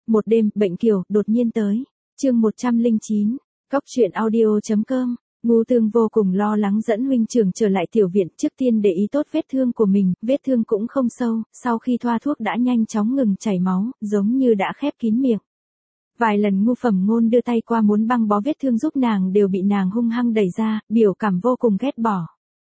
Một đêm, bệnh kiều, đột nhiên tới. Chương 109. Cóc truyện audio.com. Ngô Tương vô cùng lo lắng dẫn huynh trưởng trở lại tiểu viện, trước tiên để ý tốt vết thương của mình, vết thương cũng không sâu, sau khi thoa thuốc đã nhanh chóng ngừng chảy máu, giống như đã khép kín miệng. Vài lần Ngô Phẩm Ngôn đưa tay qua muốn băng bó vết thương giúp nàng đều bị nàng hung hăng đẩy ra, biểu cảm vô cùng ghét bỏ.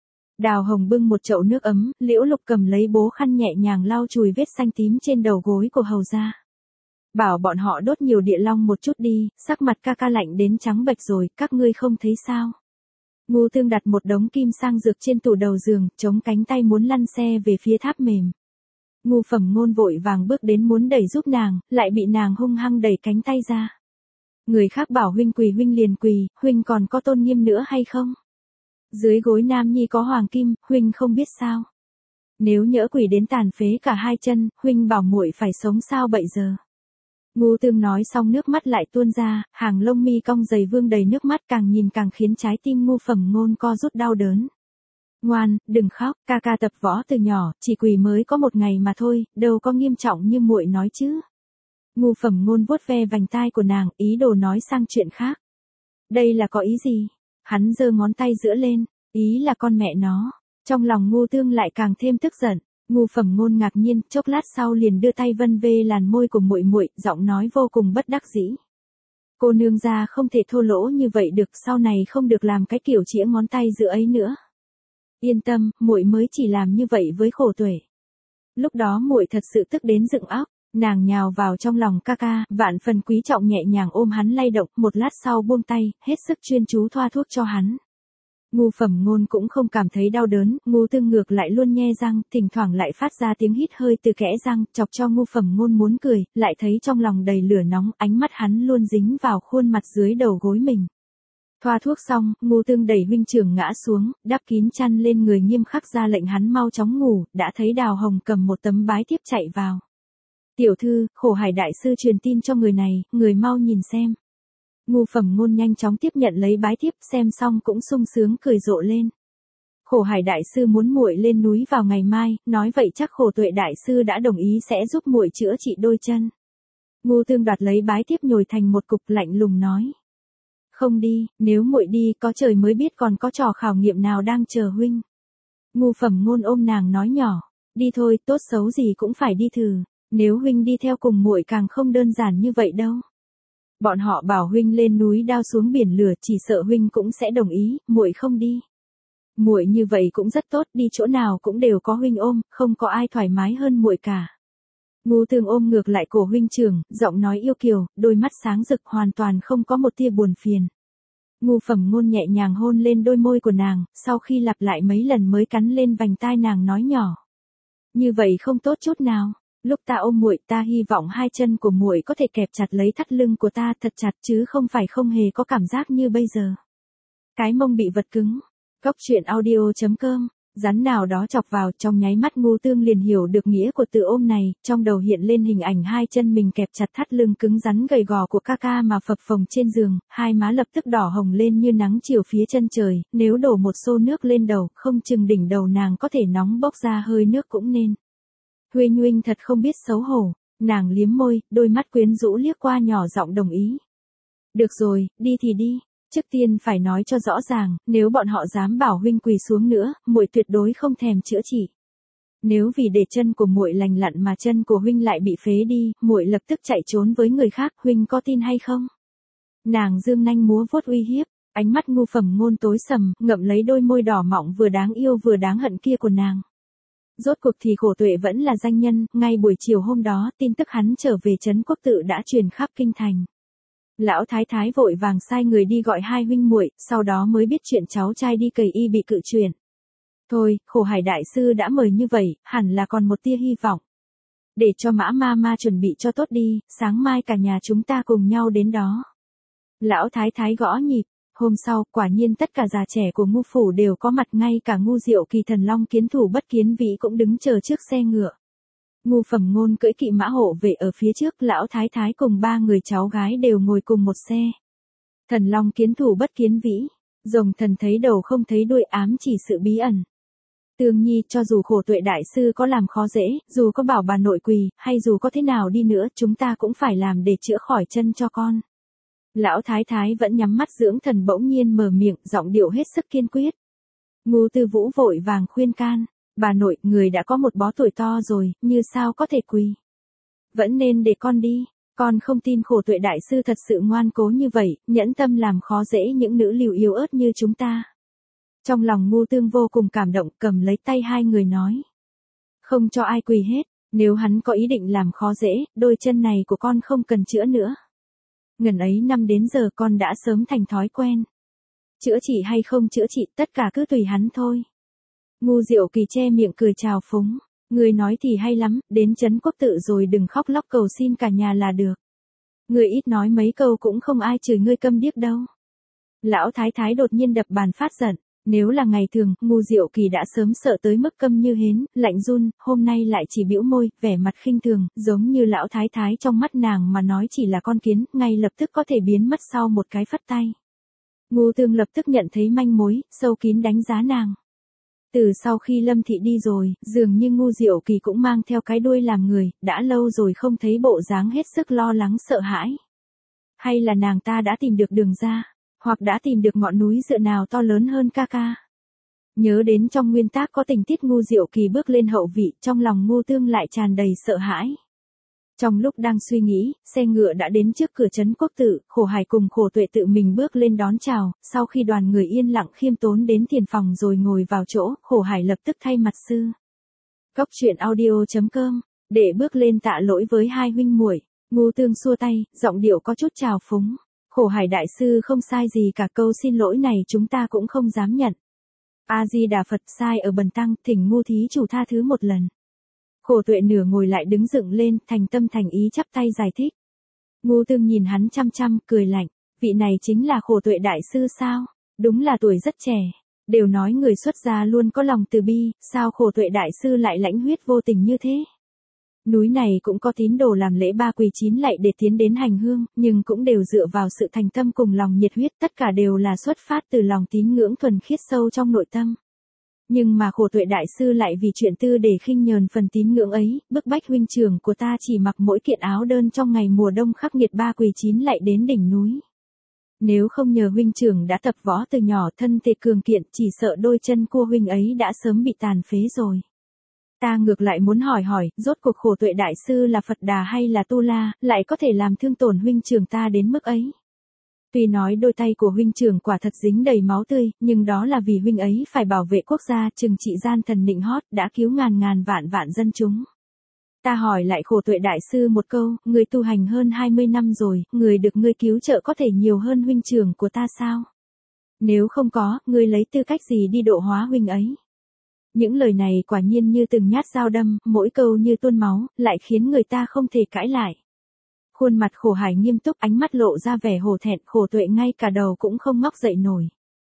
Đào Hồng bưng một chậu nước ấm, Liễu Lục cầm lấy bố khăn nhẹ nhàng lau chùi vết xanh tím trên đầu gối của hầu gia. Bảo bọn họ đốt nhiều địa long một chút đi, sắc mặt ca ca lạnh đến trắng bệch rồi, các ngươi không thấy sao? Ngô Tương đặt một đống kim sang dược trên tủ đầu giường, chống cánh tay muốn lăn xe về phía tháp mềm. Ngô Phẩm Ngôn vội vàng bước đến muốn đẩy giúp nàng, lại bị nàng hung hăng đẩy cánh tay ra. Người khác bảo huynh quỳ huynh liền quỳ, huynh còn có tôn nghiêm nữa hay không? Dưới gối nam nhi có hoàng kim, huynh không biết sao? Nếu nhỡ quỳ đến tàn phế cả hai chân, huynh bảo muội phải sống sao bây giờ? Ngô Tương nói xong nước mắt lại tuôn ra, hàng lông mi cong dày vương đầy nước mắt, càng nhìn càng khiến trái tim Ngô Phẩm Ngôn co rút đau đớn. Ngoan, đừng khóc, ca ca tập võ từ nhỏ, chỉ quỳ mới có một ngày mà thôi, đâu có nghiêm trọng như muội nói chứ. Ngô Phẩm Ngôn vuốt ve vành tai của nàng, ý đồ nói sang chuyện khác. Đây là có ý gì? Hắn giơ ngón tay giữa lên, ý là con mẹ nó. Trong lòng Ngô Tương lại càng thêm tức giận. Ngô Phẩm Ngôn ngạc nhiên, chốc lát sau liền đưa tay vân vê làn môi của muội muội, giọng nói vô cùng bất đắc dĩ. Cô nương gia không thể thô lỗ như vậy được, sau này không được làm cái kiểu chĩa ngón tay giữa ấy nữa. Yên tâm, muội mới chỉ làm như vậy với Khổ Tuệ. Lúc đó muội thật sự tức đến dựng óc, nàng nhào vào trong lòng ca ca, vạn phần quý trọng nhẹ nhàng ôm hắn lay động, một lát sau buông tay, hết sức chuyên chú thoa thuốc cho hắn. Ngô Phẩm Ngôn cũng không cảm thấy đau đớn, Ngô Tương ngược lại luôn nhe răng, thỉnh thoảng lại phát ra tiếng hít hơi từ kẽ răng, chọc cho Ngô Phẩm Ngôn muốn cười, lại thấy trong lòng đầy lửa nóng, ánh mắt hắn luôn dính vào khuôn mặt dưới đầu gối mình. Thoa thuốc xong, Ngô Tương đẩy huynh trưởng ngã xuống, đắp kín chăn lên người nghiêm khắc ra lệnh hắn mau chóng ngủ, đã thấy Đào Hồng cầm một tấm bái thiếp chạy vào. Tiểu thư, Khổ Hải đại sư truyền tin cho người này, người mau nhìn xem. Ngô Phẩm Ngôn nhanh chóng tiếp nhận lấy bái thiếp, xem xong cũng sung sướng cười rộ lên. Khổ Hải đại sư muốn muội lên núi vào ngày mai, nói vậy chắc Khổ Tuệ đại sư đã đồng ý sẽ giúp muội chữa trị đôi chân. Ngô Tương đoạt lấy bái thiếp nhồi thành một cục, lạnh lùng nói. Không đi, nếu muội đi có trời mới biết còn có trò khảo nghiệm nào đang chờ huynh. Ngô Phẩm Ngôn ôm nàng nói nhỏ, đi thôi, tốt xấu gì cũng phải đi thử, nếu huynh đi theo cùng muội càng không đơn giản như vậy đâu. Bọn họ bảo huynh lên núi đao xuống biển lửa, chỉ sợ huynh cũng sẽ đồng ý, muội không đi. Muội như vậy cũng rất tốt, đi chỗ nào cũng đều có huynh ôm, không có ai thoải mái hơn muội cả. Ngô Tương ôm ngược lại cổ huynh trưởng, giọng nói yêu kiều, đôi mắt sáng rực hoàn toàn không có một tia buồn phiền. Ngô Phẩm Ngôn nhẹ nhàng hôn lên đôi môi của nàng, sau khi lặp lại mấy lần mới cắn lên vành tai nàng nói nhỏ. Như vậy không tốt chút nào. Lúc ta ôm muội, ta hy vọng hai chân của muội có thể kẹp chặt lấy thắt lưng của ta thật chặt chứ không phải không hề có cảm giác như bây giờ. Cái mông bị vật cứng. Cóc truyện audio.com. Rắn nào đó chọc vào, trong nháy mắt Ngô Tương liền hiểu được nghĩa của từ ôm này, trong đầu hiện lên hình ảnh hai chân mình kẹp chặt thắt lưng cứng rắn gầy gò của ca ca mà phập phồng trên giường, hai má lập tức đỏ hồng lên như nắng chiều phía chân trời, nếu đổ một xô nước lên đầu, không chừng đỉnh đầu nàng có thể nóng bốc ra hơi nước cũng nên. Huynh huynh thật không biết xấu hổ, nàng liếm môi, đôi mắt quyến rũ liếc qua nhỏ giọng đồng ý. Được rồi, đi thì đi, trước tiên phải nói cho rõ ràng, nếu bọn họ dám bảo huynh quỳ xuống nữa, muội tuyệt đối không thèm chữa trị. Nếu vì để chân của muội lành lặn mà chân của huynh lại bị phế đi, muội lập tức chạy trốn với người khác, huynh có tin hay không? Nàng dương nanh múa vuốt uy hiếp, ánh mắt Ngô Phẩm Ngôn tối sầm, ngậm lấy đôi môi đỏ mọng vừa đáng yêu vừa đáng hận kia của nàng. Rốt cuộc thì Khổ Tuệ vẫn là danh nhân, ngay buổi chiều hôm đó, tin tức hắn trở về trấn Quốc Tự đã truyền khắp kinh thành. Lão thái thái vội vàng sai người đi gọi hai huynh muội, sau đó mới biết chuyện cháu trai đi cầy y bị cự chuyển. Thôi, Khổ Hải đại sư đã mời như vậy, hẳn là còn một tia hy vọng. Để cho Mã ma chuẩn bị cho tốt đi, sáng mai cả nhà chúng ta cùng nhau đến đó. Lão thái thái gõ nhịp. Hôm sau, quả nhiên tất cả già trẻ của Ngô phủ đều có mặt, ngay cả Ngô Diệu Kỳ Thần Long Kiến Thủ Bất Kiến Vĩ cũng đứng chờ trước xe ngựa. Ngô Phẩm Ngôn cưỡi kỵ mã hộ vệ ở phía trước, lão thái thái cùng ba người cháu gái đều ngồi cùng một xe. Thần Long Kiến Thủ Bất Kiến Vĩ, rồng thần thấy đầu không thấy đuôi, ám chỉ sự bí ẩn. Tương Nhi, cho dù khổ tuệ đại sư có làm khó dễ, dù có bảo bà nội quỳ, hay dù có thế nào đi nữa, chúng ta cũng phải làm để chữa khỏi chân cho con. Lão thái thái vẫn nhắm mắt dưỡng thần bỗng nhiên mở miệng, giọng điệu hết sức kiên quyết. Ngô Tư Vũ vội vàng khuyên can, bà nội, người đã có một bó tuổi to rồi, như sao có thể quỳ. Vẫn nên để con đi, con không tin khổ tuệ đại sư thật sự ngoan cố như vậy, nhẫn tâm làm khó dễ những nữ lưu yếu ớt như chúng ta. Trong lòng Ngô Tương vô cùng cảm động, cầm lấy tay hai người nói. Không cho ai quỳ hết, nếu hắn có ý định làm khó dễ, đôi chân này của con không cần chữa nữa. Ngần ấy năm đến giờ con đã sớm thành thói quen. Chữa trị hay không chữa trị, tất cả cứ tùy hắn thôi. Ngu Diệu Kỳ che miệng cười chào phúng. Người nói thì hay lắm, đến Trấn Quốc Tự rồi đừng khóc lóc cầu xin cả nhà là được. Người ít nói mấy câu cũng không ai chửi ngươi câm điếc đâu. Lão thái thái đột nhiên đập bàn phát giận. Nếu là ngày thường, Ngu Diệu Kỳ đã sớm sợ tới mức câm như hến, lạnh run, hôm nay lại chỉ bĩu môi, vẻ mặt khinh thường, giống như lão thái thái trong mắt nàng mà nói chỉ là con kiến, ngay lập tức có thể biến mất sau một cái phất tay. Ngô Tương lập tức nhận thấy manh mối, sâu kín đánh giá nàng. Từ sau khi Lâm Thị đi rồi, dường như Ngu Diệu Kỳ cũng mang theo cái đuôi làm người, đã lâu rồi không thấy bộ dáng hết sức lo lắng sợ hãi. Hay là nàng ta đã tìm được đường ra, hoặc đã tìm được ngọn núi dựa nào to lớn hơn ca ca. Nhớ đến trong nguyên tác có tình tiết Ngu Diệu Kỳ bước lên hậu vị, trong lòng Ngô Tương lại tràn đầy sợ hãi. Trong lúc đang suy nghĩ, xe ngựa đã đến trước cửa Trấn Quốc Tự, Khổ Hải cùng Khổ Tuệ tự mình bước lên đón chào, sau khi đoàn người yên lặng khiêm tốn đến tiền phòng rồi ngồi vào chỗ, Khổ Hải lập tức thay mặt sư. Cóc truyện audio.com, để bước lên tạ lỗi với hai huynh muội. Ngô Tương xua tay, giọng điệu có chút trào phúng. Khổ Hải đại sư không sai gì cả, câu xin lỗi này chúng ta cũng không dám nhận. A Di Đà Phật, sai ở bần tăng, thỉnh Ngô thí chủ tha thứ một lần. Khổ Tuệ nửa ngồi lại đứng dựng lên, thành tâm thành ý chắp tay giải thích. Ngô Tương nhìn hắn chăm chăm, cười lạnh, vị này chính là Khổ Tuệ đại sư sao? Đúng là tuổi rất trẻ. Đều nói người xuất gia luôn có lòng từ bi, sao Khổ Tuệ đại sư lại lãnh huyết vô tình như thế? Núi này cũng có tín đồ làm lễ 3 quỳ 9 lạy để tiến đến hành hương, nhưng cũng đều dựa vào sự thành tâm cùng lòng nhiệt huyết, tất cả đều là xuất phát từ lòng tín ngưỡng thuần khiết sâu trong nội tâm. Nhưng mà Khổ Tuệ đại sư lại vì chuyện tư để khinh nhờn phần tín ngưỡng ấy, bức bách huynh trưởng của ta chỉ mặc mỗi kiện áo đơn trong ngày mùa đông khắc nghiệt 3 quỳ 9 lạy đến đỉnh núi. Nếu không nhờ huynh trưởng đã tập võ từ nhỏ, thân thể cường kiện, chỉ sợ đôi chân cua huynh ấy đã sớm bị tàn phế rồi. Ta ngược lại muốn hỏi, rốt cuộc Khổ Tuệ đại sư là Phật Đà hay là Tu La, lại có thể làm thương tổn huynh trưởng ta đến mức ấy. Tuy nói đôi tay của huynh trưởng quả thật dính đầy máu tươi, nhưng đó là vì huynh ấy phải bảo vệ quốc gia, trừng trị gian thần nịnh hót, đã cứu ngàn vạn dân chúng. Ta hỏi lại Khổ Tuệ đại sư một câu, người tu hành hơn 20 năm rồi, người được ngươi cứu trợ có thể nhiều hơn huynh trưởng của ta sao? Nếu không có, ngươi lấy tư cách gì đi độ hóa huynh ấy? Những lời này quả nhiên như từng nhát dao đâm, mỗi câu như tuôn máu, lại khiến người ta không thể cãi lại. Khuôn mặt Khổ Hải nghiêm túc, ánh mắt lộ ra vẻ hổ thẹn, Khổ Tuệ ngay cả đầu cũng không ngóc dậy nổi.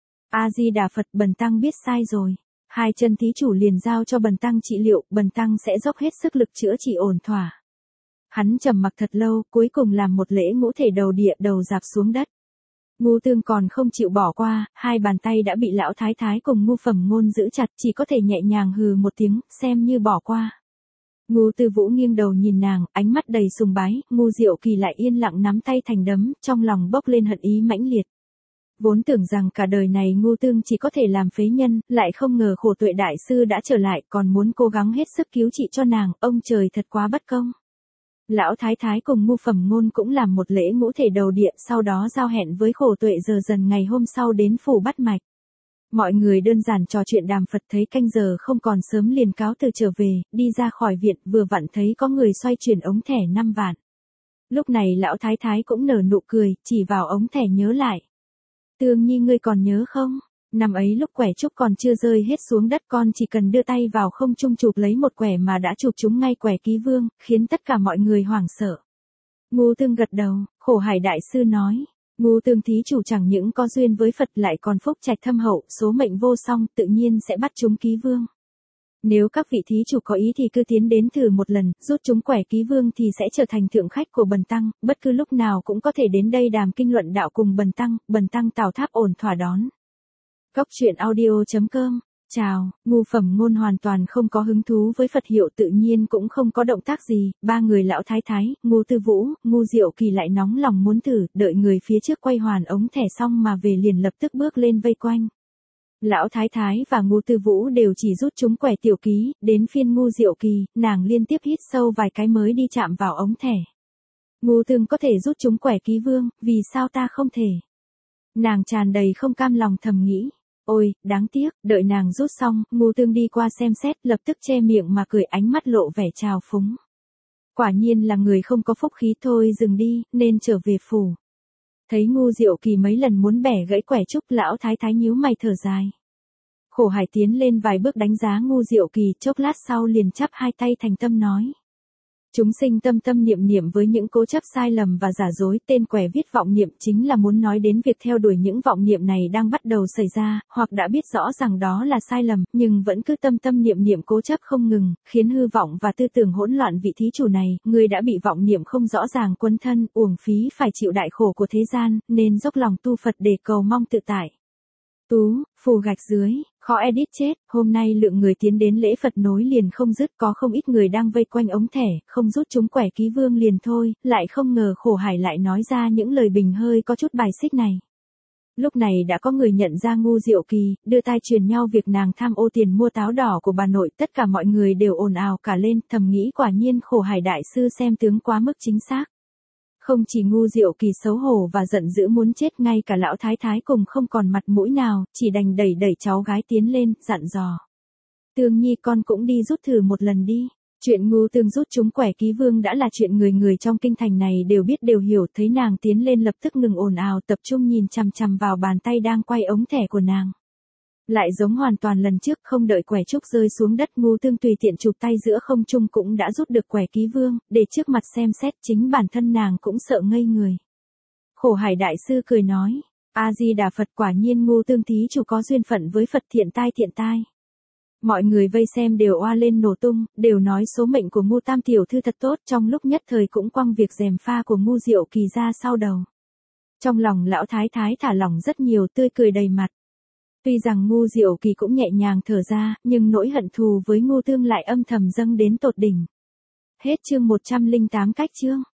A Di Đà Phật, bần tăng biết sai rồi. Hai chân thí chủ liền giao cho bần tăng trị liệu, bần tăng sẽ dốc hết sức lực chữa trị ổn thỏa. Hắn trầm mặc thật lâu, cuối cùng làm một lễ ngũ thể đầu địa, đầu rạp xuống đất. Ngô Tương còn không chịu bỏ qua, hai bàn tay đã bị lão thái thái cùng Ngô Phẩm Ngôn giữ chặt, chỉ có thể nhẹ nhàng hừ một tiếng, xem như bỏ qua. Ngô Tư Vũ nghiêng đầu nhìn nàng, ánh mắt đầy sùng bái, Ngô Diệu Kỳ lại yên lặng nắm tay thành đấm, trong lòng bốc lên hận ý mãnh liệt. Vốn tưởng rằng cả đời này Ngô Tương chỉ có thể làm phế nhân, lại không ngờ Khổ Tuệ đại sư đã trở lại, còn muốn cố gắng hết sức cứu trị cho nàng, ông trời thật quá bất công. Lão thái thái cùng Ngô Phẩm Ngôn cũng làm một lễ ngũ thể đầu địa, sau đó giao hẹn với Khổ Tuệ giờ dần ngày hôm sau đến phủ bắt mạch. Mọi người đơn giản trò chuyện đàm Phật, thấy canh giờ không còn sớm liền cáo từ trở về, đi ra khỏi viện, vừa vặn thấy có người xoay chuyển ống thẻ 5 vạn. Lúc này lão thái thái cũng nở nụ cười, chỉ vào ống thẻ nhớ lại. Tương Nhi, ngươi còn nhớ không? Năm ấy lúc quẻ trúc còn chưa rơi hết xuống đất, con chỉ cần đưa tay vào không trung chụp lấy một quẻ mà đã chụp trúng ngay quẻ ký vương, khiến tất cả mọi người hoảng sợ. Ngô Tương gật đầu, Khổ Hải đại sư nói. Ngô Tương thí chủ chẳng những có duyên với Phật lại còn phúc trạch thâm hậu, số mệnh vô song, tự nhiên sẽ bắt chúng ký vương. Nếu các vị thí chủ có ý thì cứ tiến đến thử một lần, rút chúng quẻ ký vương thì sẽ trở thành thượng khách của bần tăng, bất cứ lúc nào cũng có thể đến đây đàm kinh luận đạo cùng bần tăng tảo tháp ổn thỏa đón. Cóc truyện audio.com Chào, ngu phẩm ngôn hoàn toàn không có hứng thú với Phật hiệu, tự nhiên cũng không có động tác gì, ba người lão thái thái, Ngô Tư Vũ, Ngô Diệu Kỳ lại nóng lòng muốn thử, đợi người phía trước quay hoàn ống thẻ xong mà về liền lập tức bước lên vây quanh. Lão thái thái và Ngô Tư Vũ đều chỉ rút trúng quẻ tiểu ký, đến phiên Ngô Diệu Kỳ, nàng liên tiếp hít sâu vài cái mới đi chạm vào ống thẻ. Ngô Tương có thể rút trúng quẻ ký vương, vì sao ta không thể? Nàng tràn đầy không cam lòng thầm nghĩ. Ôi, đáng tiếc, đợi nàng rút xong, Ngô Tương đi qua xem xét, lập tức che miệng mà cười, ánh mắt lộ vẻ trào phúng. Quả nhiên là người không có phúc khí, thôi dừng đi, nên trở về phủ. Thấy Ngô Diệu Kỳ mấy lần muốn bẻ gãy quẻ trúc, lão thái thái nhíu mày thở dài. Khổ Hải tiến lên vài bước đánh giá Ngô Diệu Kỳ, chốc lát sau liền chắp hai tay thành tâm nói. Chúng sinh tâm tâm niệm niệm với những cố chấp sai lầm và giả dối, tên quẻ viết vọng niệm chính là muốn nói đến việc theo đuổi những vọng niệm này đang bắt đầu xảy ra, hoặc đã biết rõ rằng đó là sai lầm, nhưng vẫn cứ tâm tâm niệm niệm cố chấp không ngừng, khiến hư vọng và tư tưởng hỗn loạn. Vị thí chủ này, người đã bị vọng niệm không rõ ràng quấn thân, uổng phí phải chịu đại khổ của thế gian, nên dốc lòng tu Phật để cầu mong tự tại. Tú, phù gạch dưới, khó edit chết, hôm nay lượng người tiến đến lễ Phật nối liền không dứt, có không ít người đang vây quanh ống thẻ, không rút chúng quẻ ký vương liền thôi, lại không ngờ Khổ Hải lại nói ra những lời bình hơi có chút bài xích này. Lúc này đã có người nhận ra Ngô Diệu Kỳ, đưa tai truyền nhau việc nàng tham ô tiền mua táo đỏ của bà nội, tất cả mọi người đều ồn ào cả lên, thầm nghĩ quả nhiên Khổ Hải đại sư xem tướng quá mức chính xác. Không chỉ Ngô Diệu Kỳ xấu hổ và giận dữ muốn chết, ngay cả lão thái thái cùng không còn mặt mũi nào, chỉ đành đẩy cháu gái tiến lên, dặn dò. Tương Nhi con cũng đi rút thử một lần đi. Chuyện Ngô Tương rút trúng quẻ ký vương đã là chuyện người người trong kinh thành này đều biết đều hiểu, thấy nàng tiến lên lập tức ngừng ồn ào, tập trung nhìn chằm chằm vào bàn tay đang quay ống thẻ của nàng. Lại giống hoàn toàn lần trước, không đợi quẻ trúc rơi xuống đất, Ngô Tương tùy tiện chụp tay giữa không trung cũng đã rút được quẻ ký vương, để trước mặt xem xét, chính bản thân nàng cũng sợ ngây người. Khổ Hải đại sư cười nói, A-di-đà Phật, quả nhiên Ngô Tương thí chủ có duyên phận với Phật, thiện tai. Mọi người vây xem đều oa lên nổ tung, đều nói số mệnh của Ngô Tam tiểu thư thật tốt, trong lúc nhất thời cũng quăng việc gièm pha của Ngô Diệu Kỳ ra sau đầu. Trong lòng lão thái thái thả lỏng rất nhiều, tươi cười đầy mặt. Tuy rằng Ngô Diệu Kỳ cũng nhẹ nhàng thở ra, nhưng nỗi hận thù với Ngô Tương lại âm thầm dâng đến tột đỉnh. Hết chương 108 cách chương.